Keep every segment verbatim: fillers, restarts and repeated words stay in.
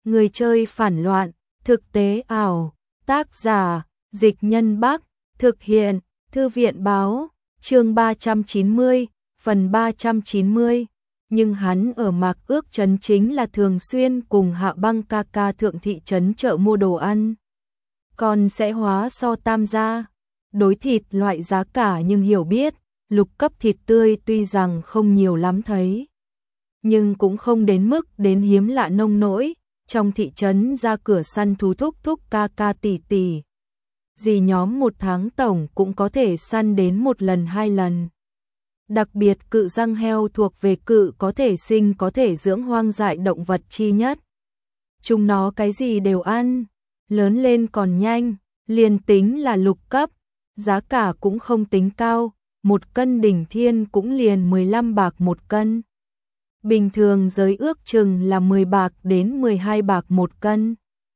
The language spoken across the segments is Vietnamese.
Người chơi phản loạn, thực tế ảo, tác giả, Dịch Nhân Bắc, thực hiện, Thư viện báo, chương ba trăm chín mươi, phần ba trăm chín mươi. Nhưng hắn ở Mạc Ước Trấn chính là thường xuyên cùng Hạ Băng ca ca thượng thị trấn chợ mua đồ ăn. Còn sẽ hóa so tam gia, đối thịt loại giá cả nhưng hiểu biết, lục cấp thịt tươi tuy rằng không nhiều lắm thấy. Nhưng cũng không đến mức đến hiếm lạ nông nỗi, trong thị trấn ra cửa săn thú thúc thúc ca ca tỷ tỷ. Dì nhóm một tháng tổng cũng có thể săn đến một lần hai lần. Đặc biệt cự răng heo thuộc về cự có thể sinh có thể dưỡng hoang dại động vật chi nhất. Chúng nó cái gì đều ăn, lớn lên còn nhanh, liền tính là lục cấp, giá cả cũng không tính cao, một cân đỉnh thiên cũng liền mười lăm bạc một cân. Bình thường giới ước chừng là mười bạc đến mười hai bạc một cân.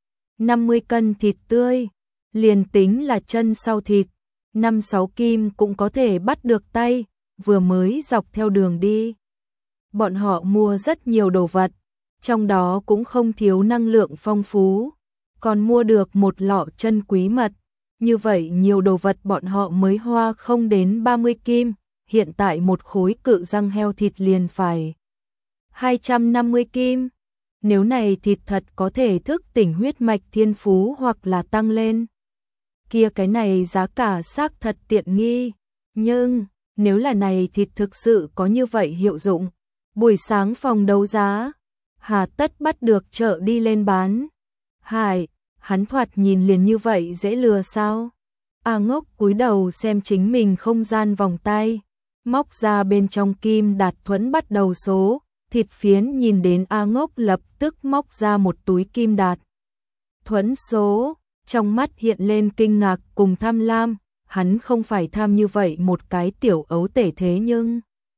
năm mươi cân thịt tươi, liền tính là chân sau thịt, năm sáu kim cũng có thể bắt được tay, vừa mới dọc theo đường đi. Bọn họ mua rất nhiều đồ vật, trong đó cũng không thiếu năng lượng phong phú, còn mua được một lọ chân quý mật. Như vậy nhiều đồ vật bọn họ mới hoa không đến ba mươi kim, hiện tại một khối cự răng heo thịt liền phải hai trăm năm mươi kim. Nếu này thịt thật có thể thức tỉnh huyết mạch thiên phú hoặc là tăng lên, kia cái này giá cả xác thật tiện nghi. Nhưng nếu là này thịt thực sự có như vậy hiệu dụng, buổi sáng phòng đấu giá, hà tất bắt được chợ đi lên bán. Hải, hắn thoạt nhìn liền như vậy dễ lừa sao? A Ngốc cúi đầu xem chính mình không gian vòng tay, móc ra bên trong kim đạt thuẫn bắt đầu số, thịt phiến nhìn đến A Ngốc lập tức móc ra một túi kim đạt thuẫn số, trong mắt hiện lên kinh ngạc cùng tham lam. Hắn không phải tham như vậy một cái tiểu ấu tể thế nhưng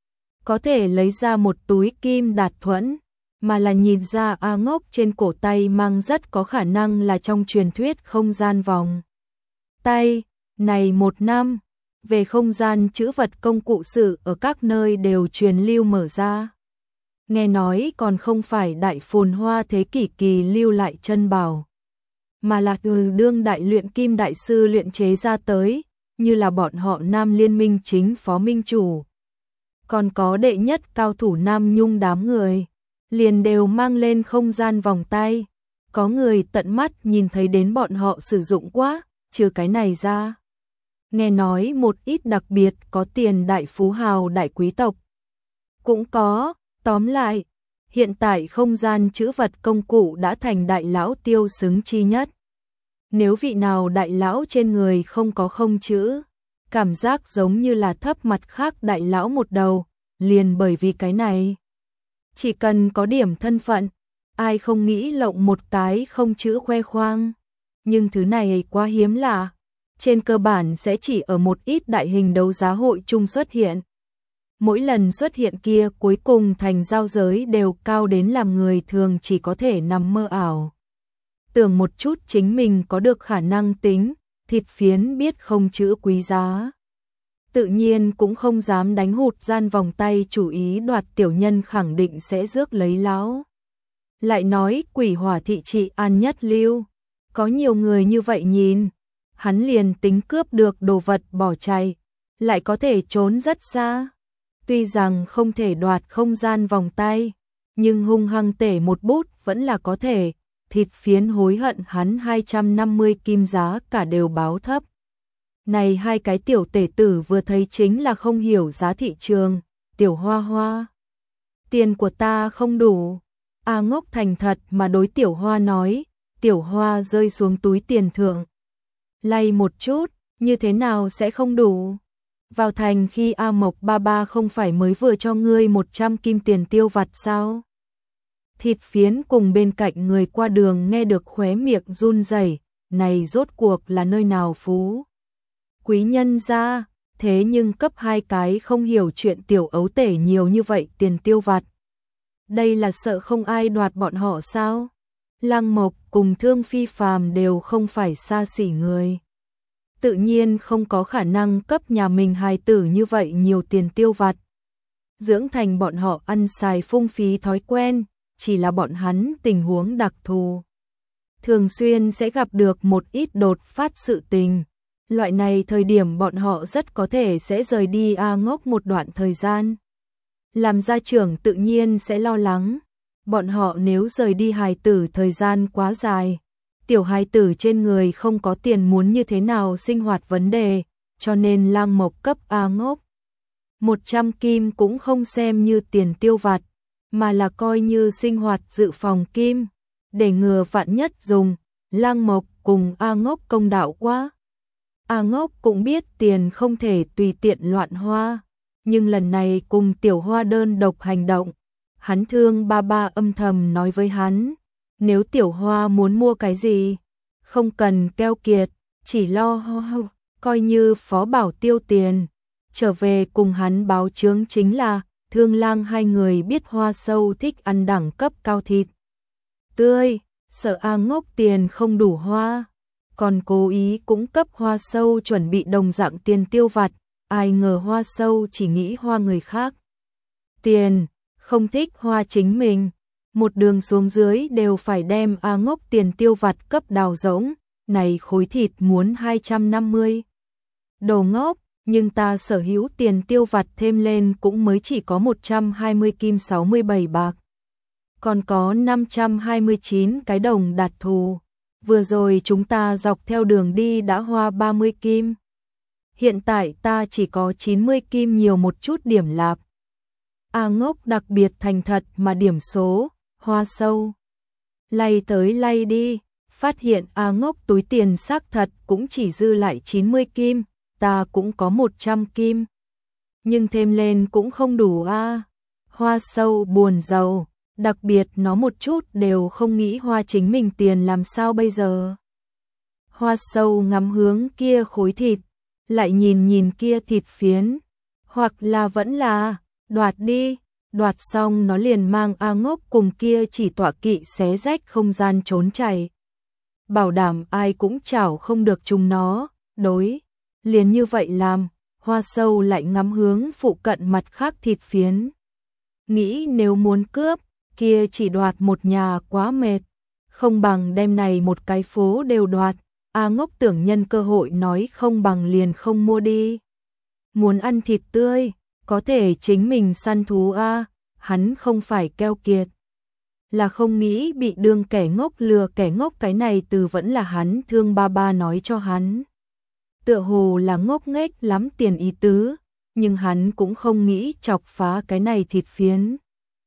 có thể lấy ra một túi kim đạt thuẫn, mà là nhìn ra A Ngốc trên cổ tay mang rất có khả năng là trong truyền thuyết không gian vòng tay. Này một năm, về không gian trữ vật công cụ sự ở các nơi đều truyền lưu mở ra. Nghe nói còn không phải đại phồn hoa thế kỷ kỳ lưu lại chân bảo, mà là từ đương đại luyện kim đại sư luyện chế ra tới, như là bọn họ Nam Liên minh chính phó minh chủ. Còn có đệ nhất cao thủ Nam Nhung đám người, liền đều mang lên không gian vòng tay. Có người tận mắt nhìn thấy đến bọn họ sử dụng quá, trừ cái này ra. Nghe nói một ít đặc biệt có tiền đại phú hào đại quý tộc cũng có. Tóm lại, hiện tại không gian trữ vật công cụ đã thành đại lão tiêu xứng chi nhất. Nếu vị nào đại lão trên người không có không chữ, cảm giác giống như là thấp mặt khác đại lão một đầu, liền bởi vì cái này. Chỉ cần có điểm thân phận, ai không nghĩ lộng một cái không chữ khoe khoang. Nhưng thứ này quá hiếm lạ, trên cơ bản sẽ chỉ ở một ít đại hình đấu giá hội chung xuất hiện. Mỗi lần xuất hiện kia cuối cùng thành giao giới đều cao đến làm người thường chỉ có thể nằm mơ ảo. Tưởng một chút chính mình có được khả năng tính, thịt phiến biết không chữ quý giá. Tự nhiên cũng không dám đánh hụt gian vòng tay chủ ý đoạt tiểu nhân khẳng định sẽ rước lấy lão. Lại nói quỷ hỏa thị trị an nhất lưu, có nhiều người như vậy nhìn, hắn liền tính cướp được đồ vật bỏ chạy, lại có thể trốn rất xa. Tuy rằng không thể đoạt không gian vòng tay, nhưng hung hăng tể một bút vẫn là có thể. Thịt phiến hối hận hắn hai trăm năm mươi kim giá cả đều báo thấp. Này hai cái tiểu tể tử vừa thấy chính là không hiểu giá thị trường. Tiểu Hoa Hoa, tiền của ta không đủ. A Ngốc thành thật mà đối Tiểu Hoa nói. Tiểu Hoa rơi xuống túi tiền thượng, lay một chút, như thế nào sẽ không đủ? Vào thành khi A Mộc ba ba không phải mới vừa cho ngươi một trăm kim tiền tiêu vặt sao? Thịt phiến cùng bên cạnh người qua đường nghe được khóe miệng run rẩy, này rốt cuộc là nơi nào phú? Quý nhân gia, thế nhưng cấp hai cái không hiểu chuyện tiểu ấu tể nhiều như vậy tiền tiêu vặt. Đây là sợ không ai đoạt bọn họ sao? Lăng Mộc cùng Thương Phi Phàm đều không phải xa xỉ người. Tự nhiên không có khả năng cấp nhà mình hài tử như vậy nhiều tiền tiêu vặt. Dưỡng thành bọn họ ăn xài phung phí thói quen, chỉ là bọn hắn tình huống đặc thù. Thường xuyên sẽ gặp được một ít đột phát sự tình. Loại này thời điểm bọn họ rất có thể sẽ rời đi A Ngốc một đoạn thời gian. Làm gia trưởng tự nhiên sẽ lo lắng. Bọn họ nếu rời đi hài tử thời gian quá dài, tiểu hài tử trên người không có tiền muốn như thế nào sinh hoạt vấn đề, cho nên Lăng Mộc cấp A Ngốc một trăm kim cũng không xem như tiền tiêu vặt, mà là coi như sinh hoạt dự phòng kim, để ngừa vạn nhất dùng. Lăng Mộc cùng A Ngốc công đạo quá. A Ngốc cũng biết tiền không thể tùy tiện loạn hoa, nhưng lần này cùng tiểu hoa đơn độc hành động, hắn thương ba ba âm thầm nói với hắn, nếu tiểu hoa muốn mua cái gì, không cần keo kiệt, chỉ lo ho ho, coi như phó bảo tiêu tiền, trở về cùng hắn báo chướng chính là, Thương Lang hai người biết Hoa Sâu thích ăn đẳng cấp cao thịt tươi, sợ A Ngốc tiền không đủ hoa, còn cố ý cũng cấp Hoa Sâu chuẩn bị đồng dạng tiền tiêu vặt, ai ngờ Hoa Sâu chỉ nghĩ hoa người khác tiền, không thích hoa chính mình. Một đường xuống dưới đều phải đem A Ngốc tiền tiêu vặt cấp đào rỗng, này khối thịt muốn hai trăm năm mươi. Đồ ngốc, nhưng ta sở hữu tiền tiêu vặt thêm lên cũng mới chỉ có một trăm hai mươi kim sáu mươi bảy bạc. Còn có năm trăm hai mươi chín cái đồng đạt thù. Vừa rồi chúng ta dọc theo đường đi đã hoa ba mươi kim. Hiện tại ta chỉ có chín mươi kim nhiều một chút điểm lạp. A Ngốc đặc biệt thành thật mà điểm số. Hoa Sâu lay tới lay đi, phát hiện A Ngốc túi tiền xác thật cũng chỉ dư lại chín mươi kim, ta cũng có một trăm kim. Nhưng thêm lên cũng không đủ a. Hoa Sâu buồn rầu, đặc biệt nó một chút đều không nghĩ hoa chính mình tiền làm sao bây giờ. Hoa Sâu ngắm hướng kia khối thịt, lại nhìn nhìn kia thịt phiến, hoặc là vẫn là, đoạt đi. Đoạt xong nó liền mang A Ngốc cùng kia chỉ tọa kỵ xé rách không gian trốn chạy. Bảo đảm ai cũng chảo không được chúng nó, đối. Liền như vậy làm, Hoa Sâu lại ngắm hướng phụ cận mặt khác thịt phiến. Nghĩ nếu muốn cướp, kia chỉ đoạt một nhà quá mệt. Không bằng đem này một cái phố đều đoạt. A Ngốc tưởng nhân cơ hội nói không bằng liền không mua đi. Muốn ăn thịt tươi, có thể chính mình săn thú a, hắn không phải keo kiệt. Là không nghĩ bị đương kẻ ngốc lừa kẻ ngốc, cái này từ vẫn là hắn thương ba ba nói cho hắn. Tựa hồ là ngốc nghếch lắm tiền ý tứ, nhưng hắn cũng không nghĩ chọc phá cái này thịt phiến.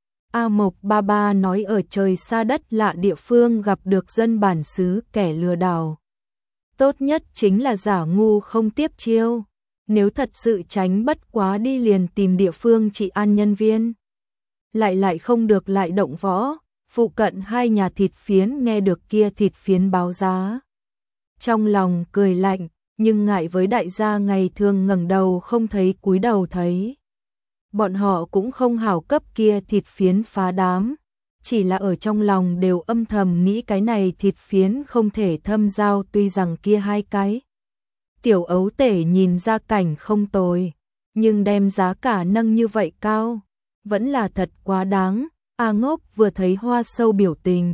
A Mộc ba ba nói ở trời xa đất lạ địa phương gặp được dân bản xứ kẻ lừa đảo. Tốt nhất chính là giả ngu không tiếp chiêu. Nếu thật sự tránh bất quá đi liền tìm địa phương trị an nhân viên. Lại lại không được lại động võ, phụ cận hai nhà thịt phiến nghe được kia thịt phiến báo giá. Trong lòng cười lạnh, nhưng ngại với đại gia ngày thường ngẩng đầu không thấy cúi đầu thấy. Bọn họ cũng không hảo cấp kia thịt phiến phá đám, chỉ là ở trong lòng đều âm thầm nghĩ cái này thịt phiến không thể thâm giao, tuy rằng kia hai cái. Tiểu ấu tể nhìn ra cảnh không tồi, nhưng đem giá cả nâng như vậy cao, vẫn là thật quá đáng. A Ngốc vừa thấy Hoa Sâu biểu tình,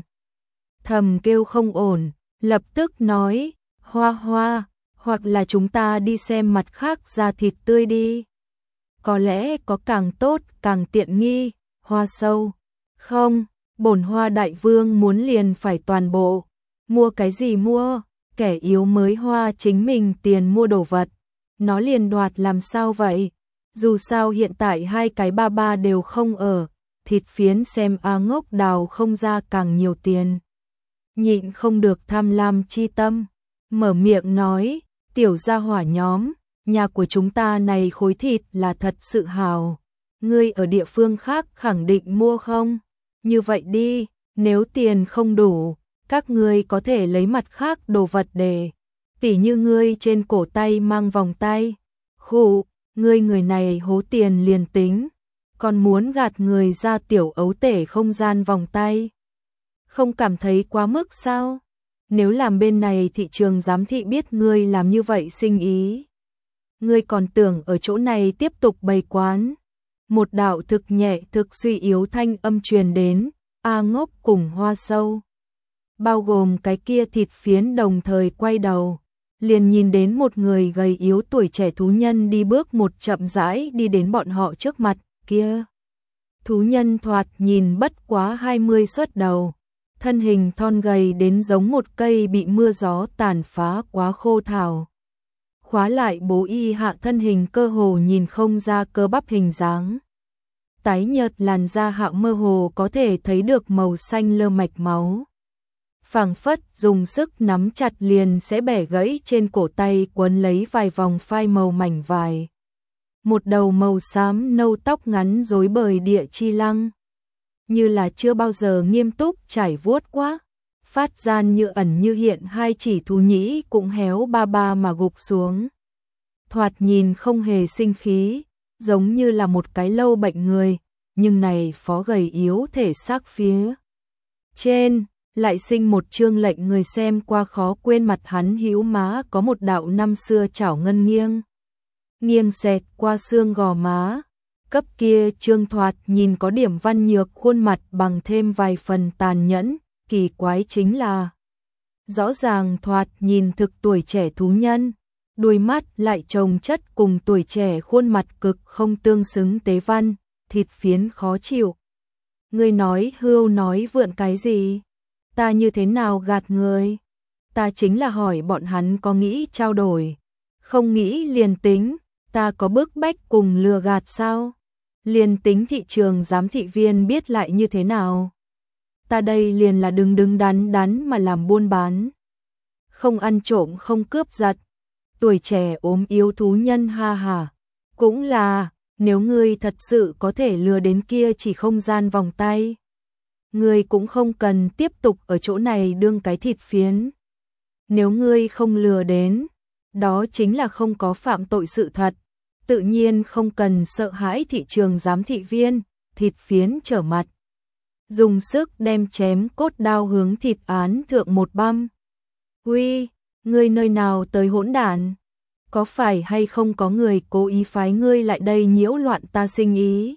thầm kêu không ổn, lập tức nói, Hoa Hoa, hoặc là chúng ta đi xem mặt khác ra thịt tươi đi. Có lẽ có càng tốt, càng tiện nghi. Hoa Sâu, không, bổn Hoa đại vương muốn liền phải toàn bộ. Mua cái gì mua, kẻ yếu mới hoa chính mình tiền mua đồ vật. Nó liền đoạt làm sao vậy? Dù sao hiện tại hai cái ba ba đều không ở, thịt phiến xem A Ngốc đào không ra càng nhiều tiền. Nhịn không được tham lam chi tâm, mở miệng nói, tiểu gia hỏa nhóm, nhà của chúng ta này khối thịt là thật sự hào. Ngươi ở địa phương khác khẳng định mua không? Như vậy đi, nếu tiền không đủ, các ngươi có thể lấy mặt khác đồ vật để, tỉ như ngươi trên cổ tay mang vòng tay. Khụ, ngươi người này hố tiền liền tính, còn muốn gạt người ra tiểu ấu tể không gian vòng tay. Không cảm thấy quá mức sao? Nếu làm bên này thị trường giám thị biết ngươi làm như vậy sinh ý, ngươi còn tưởng ở chỗ này tiếp tục bày quán. Một đạo thực nhẹ thực suy yếu thanh âm truyền đến, A Ngốc cùng Hoa Sâu, bao gồm cái kia thịt phiến đồng thời quay đầu, liền nhìn đến một người gầy yếu tuổi trẻ thú nhân đi bước một chậm rãi đi đến bọn họ trước mặt, kia. Thú nhân thoạt nhìn bất quá hai mươi xuất đầu, thân hình thon gầy đến giống một cây bị mưa gió tàn phá quá khô thảo. Khóa lại bố y hạ thân hình cơ hồ nhìn không ra cơ bắp hình dáng. Tái nhợt làn da hạ mơ hồ có thể thấy được màu xanh lơ mạch máu. Phảng phất dùng sức nắm chặt liền sẽ bẻ gãy trên cổ tay quấn lấy vài vòng phai màu mảnh vải. Một đầu màu xám nâu tóc ngắn rối bời địa chi lăng. Như là chưa bao giờ nghiêm túc trải vuốt quá. Phát gian như ẩn như hiện hai chỉ thú nhĩ cũng héo ba ba mà gục xuống. Thoạt nhìn không hề sinh khí, giống như là một cái lâu bệnh người, nhưng này phó gầy yếu thể xác phía trên, lại sinh một chương lệnh người xem qua khó quên mặt hắn hữu má có một đạo năm xưa chảo ngân nghiêng. Nghiêng xẹt qua xương gò má, cấp kia trương thoạt nhìn có điểm văn nhược khuôn mặt bằng thêm vài phần tàn nhẫn, kỳ quái chính là rõ ràng thoạt nhìn thực tuổi trẻ thú nhân, đuôi mắt lại chồng chất cùng tuổi trẻ khuôn mặt cực không tương xứng tế văn, thịt phiến khó chịu. Ngươi nói hưu nói vượn cái gì? Ta như thế nào gạt người? Ta chính là hỏi bọn hắn có nghĩ trao đổi, không nghĩ liền tính, ta có bức bách cùng lừa gạt sao? Liền tính thị trường giám thị viên biết lại như thế nào? Ta đây liền là đứng đứng đắn đắn mà làm buôn bán. Không ăn trộm không cướp giật. Tuổi trẻ ốm yếu thú nhân ha hà. Cũng là, nếu ngươi thật sự có thể lừa đến kia chỉ không gian vòng tay. Ngươi cũng không cần tiếp tục ở chỗ này đương cái thịt phiến. Nếu ngươi không lừa đến, đó chính là không có phạm tội sự thật. Tự nhiên không cần sợ hãi thị trường giám thị viên, thịt phiến trở mặt. Dùng sức đem chém cốt đao hướng thịt án thượng một băm. Uy, ngươi nơi nào tới hỗn đản? Có phải hay không có người cố ý phái ngươi lại đây nhiễu loạn ta sinh ý?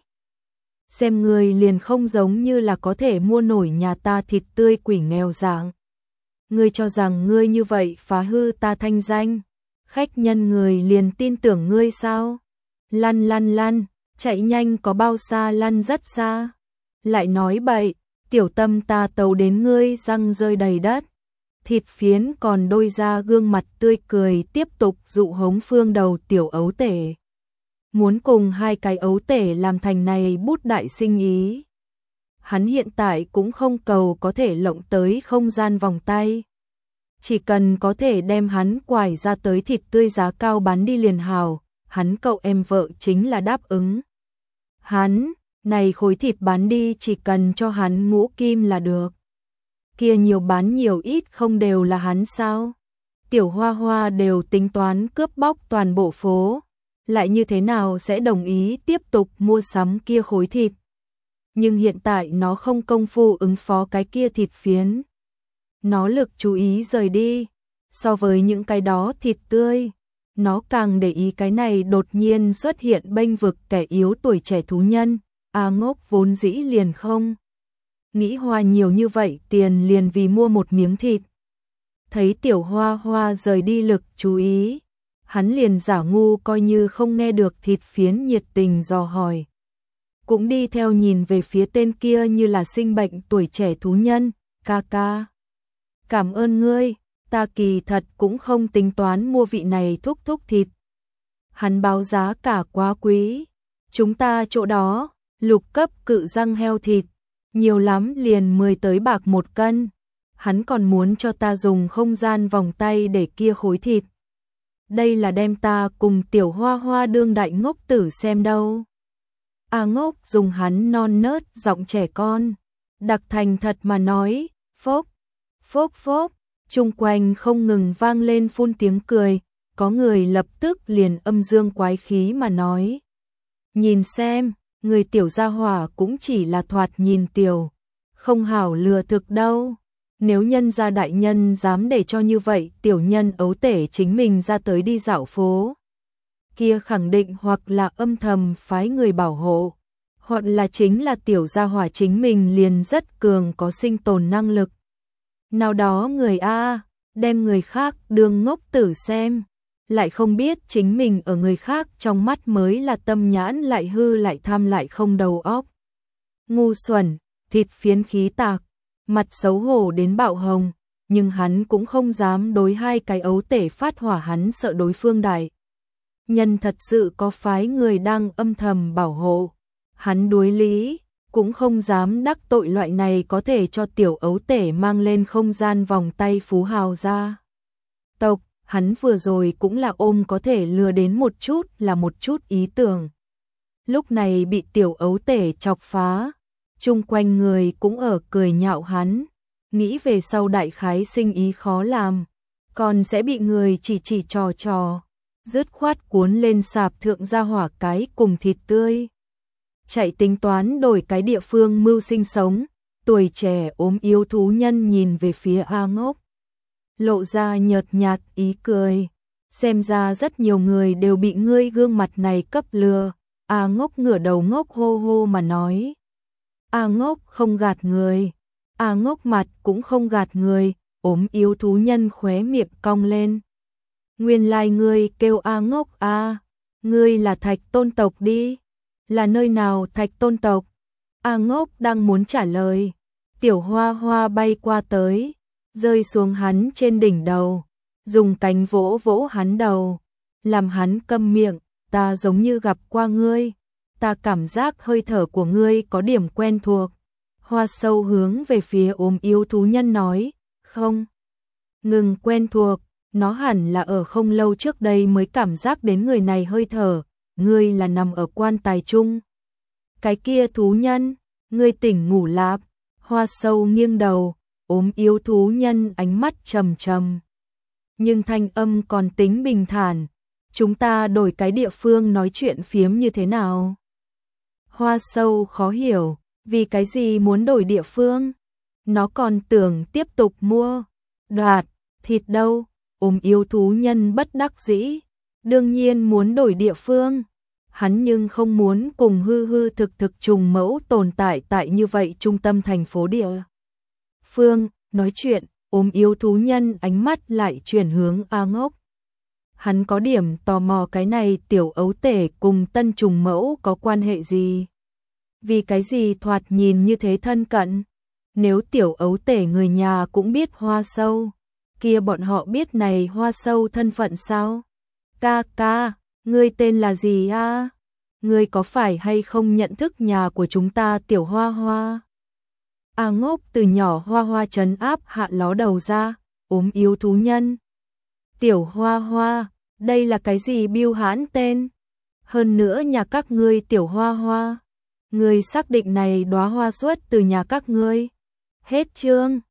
Xem ngươi liền không giống như là có thể mua nổi nhà ta thịt tươi quỷ nghèo dạng. Ngươi cho rằng ngươi như vậy phá hư ta thanh danh, khách nhân người liền tin tưởng ngươi sao? Lăn lăn lăn, chạy nhanh có bao xa lăn rất xa. Lại nói bậy, tiểu tâm ta tấu đến ngươi răng rơi đầy đất. Thịt phiến còn đôi ra gương mặt tươi cười tiếp tục dụ hống phương đầu tiểu ấu tể. Muốn cùng hai cái ấu tể làm thành này bút đại sinh ý. Hắn hiện tại cũng không cầu có thể lộng tới không gian vòng tay. Chỉ cần có thể đem hắn quải ra tới thịt tươi giá cao bán đi liền hào, hắn cậu em vợ chính là đáp ứng. Hắn, này khối thịt bán đi chỉ cần cho hắn ngũ kim là được. Kia nhiều bán nhiều ít không đều là hắn sao? Tiểu Hoa Hoa đều tính toán cướp bóc toàn bộ phố, lại như thế nào sẽ đồng ý tiếp tục mua sắm kia khối thịt. Nhưng hiện tại nó không công phu ứng phó cái kia thịt phiến. Nó lực chú ý rời đi, so với những cái đó thịt tươi, nó càng để ý cái này đột nhiên xuất hiện bênh vực kẻ yếu tuổi trẻ thú nhân. A Ngốc vốn dĩ liền không nghĩ hoa nhiều như vậy tiền liền vì mua một miếng thịt. Thấy Tiểu Hoa Hoa rời đi lực chú ý, hắn liền giả ngu coi như không nghe được thịt phiến nhiệt tình dò hỏi. Cũng đi theo nhìn về phía tên kia như là sinh bệnh tuổi trẻ thú nhân, ca ca. Cảm ơn ngươi, ta kỳ thật cũng không tính toán mua vị này thúc thúc thịt. Hắn báo giá cả quá quý, chúng ta chỗ đó, lục cấp cự răng heo thịt, nhiều lắm liền mười tới bạc một cân. Hắn còn muốn cho ta dùng không gian vòng tay để kia khối thịt. Đây là đem ta cùng Tiểu Hoa Hoa đương đại ngốc tử xem đâu. A Ngốc dùng hắn non nớt giọng trẻ con, đặc thành thật mà nói, phốc, phốc phốc, chung quanh không ngừng vang lên phun tiếng cười, có người lập tức liền âm dương quái khí mà nói. Nhìn xem, người tiểu gia hỏa cũng chỉ là thoạt nhìn tiểu, không hảo lừa thực đâu. Nếu nhân gia đại nhân dám để cho như vậy tiểu nhân ấu tể chính mình ra tới đi dạo phố, kia khẳng định hoặc là âm thầm phái người bảo hộ, hoặc là chính là tiểu gia hỏa chính mình liền rất cường có sinh tồn năng lực. Nào đó người A, đem người khác đương ngốc tử xem, lại không biết chính mình ở người khác trong mắt mới là tâm nhãn lại hư lại tham lại không đầu óc. Ngu xuẩn, thịt phiến khí tạc, mặt xấu hổ đến bạo hồng, nhưng hắn cũng không dám đối hai cái ấu tể phát hỏa, hắn sợ đối phương đại nhân thật sự có phái người đang âm thầm bảo hộ. Hắn đối lý, cũng không dám đắc tội loại này có thể cho tiểu ấu tể mang lên không gian vòng tay phú hào gia tộc. Hắn vừa rồi cũng là ôm có thể lừa đến một chút là một chút ý tưởng. Lúc này bị tiểu ấu tể chọc phá, chung quanh người cũng ở cười nhạo hắn, nghĩ về sau đại khái sinh ý khó làm, còn sẽ bị người chỉ chỉ trò trò, dứt khoát cuốn lên sạp thượng gia hỏa cái cùng thịt tươi. Chạy tính toán đổi cái địa phương mưu sinh sống, tuổi trẻ ốm yếu thú nhân nhìn về phía A Ngốc, lộ ra nhợt nhạt ý cười, xem ra rất nhiều người đều bị ngươi gương mặt này cấp lừa. A Ngốc ngửa đầu ngốc hô hô mà nói. A Ngốc không gạt người, A Ngốc mặt cũng không gạt người, ốm yếu thú nhân khóe miệng cong lên. Nguyên lai like ngươi kêu A Ngốc a, ngươi là Thạch Tôn tộc đi, là nơi nào Thạch Tôn tộc? A Ngốc đang muốn trả lời, tiểu hoa hoa bay qua tới, rơi xuống hắn trên đỉnh đầu, dùng cánh vỗ vỗ hắn đầu, làm hắn câm miệng. Ta giống như gặp qua ngươi, ta cảm giác hơi thở của ngươi có điểm quen thuộc. Hoa sâu hướng về phía ốm yếu thú nhân nói, không, ngừng quen thuộc, nó hẳn là ở không lâu trước đây mới cảm giác đến người này hơi thở, ngươi là nằm ở quan tài chung. Cái kia thú nhân, ngươi tỉnh ngủ lạp. Hoa sâu nghiêng đầu, ốm yếu thú nhân ánh mắt trầm trầm, nhưng thanh âm còn tính bình thản. Chúng ta đổi cái địa phương nói chuyện phiếm như thế nào? Hoa sâu khó hiểu, vì cái gì muốn đổi địa phương? Nó còn tưởng tiếp tục mua, đoạt, thịt đâu? Ôm yêu thú nhân bất đắc dĩ, đương nhiên muốn đổi địa phương. Hắn nhưng không muốn cùng hư hư thực thực trùng mẫu tồn tại tại như vậy trung tâm thành phố địa phương. Nói chuyện, ôm yêu thú nhân ánh mắt lại chuyển hướng A Ngốc. Hắn có điểm tò mò cái này tiểu ấu tể cùng tân trùng mẫu có quan hệ gì? Vì cái gì thoạt nhìn như thế thân cận? Nếu tiểu ấu tể người nhà cũng biết Hoa Sâu, kia bọn họ biết này Hoa Sâu thân phận sao? Ca ca, ngươi tên là gì a? Ngươi có phải hay không nhận thức nhà của chúng ta tiểu Hoa Hoa? A Ngốc từ nhỏ Hoa Hoa trấn áp hạ ló đầu ra, ốm yếu thú nhân. Tiểu Hoa Hoa, đây là cái gì biêu hãn tên? Hơn nữa nhà các ngươi tiểu Hoa Hoa, ngươi xác định này đóa hoa xuất từ nhà các ngươi. Hết chương.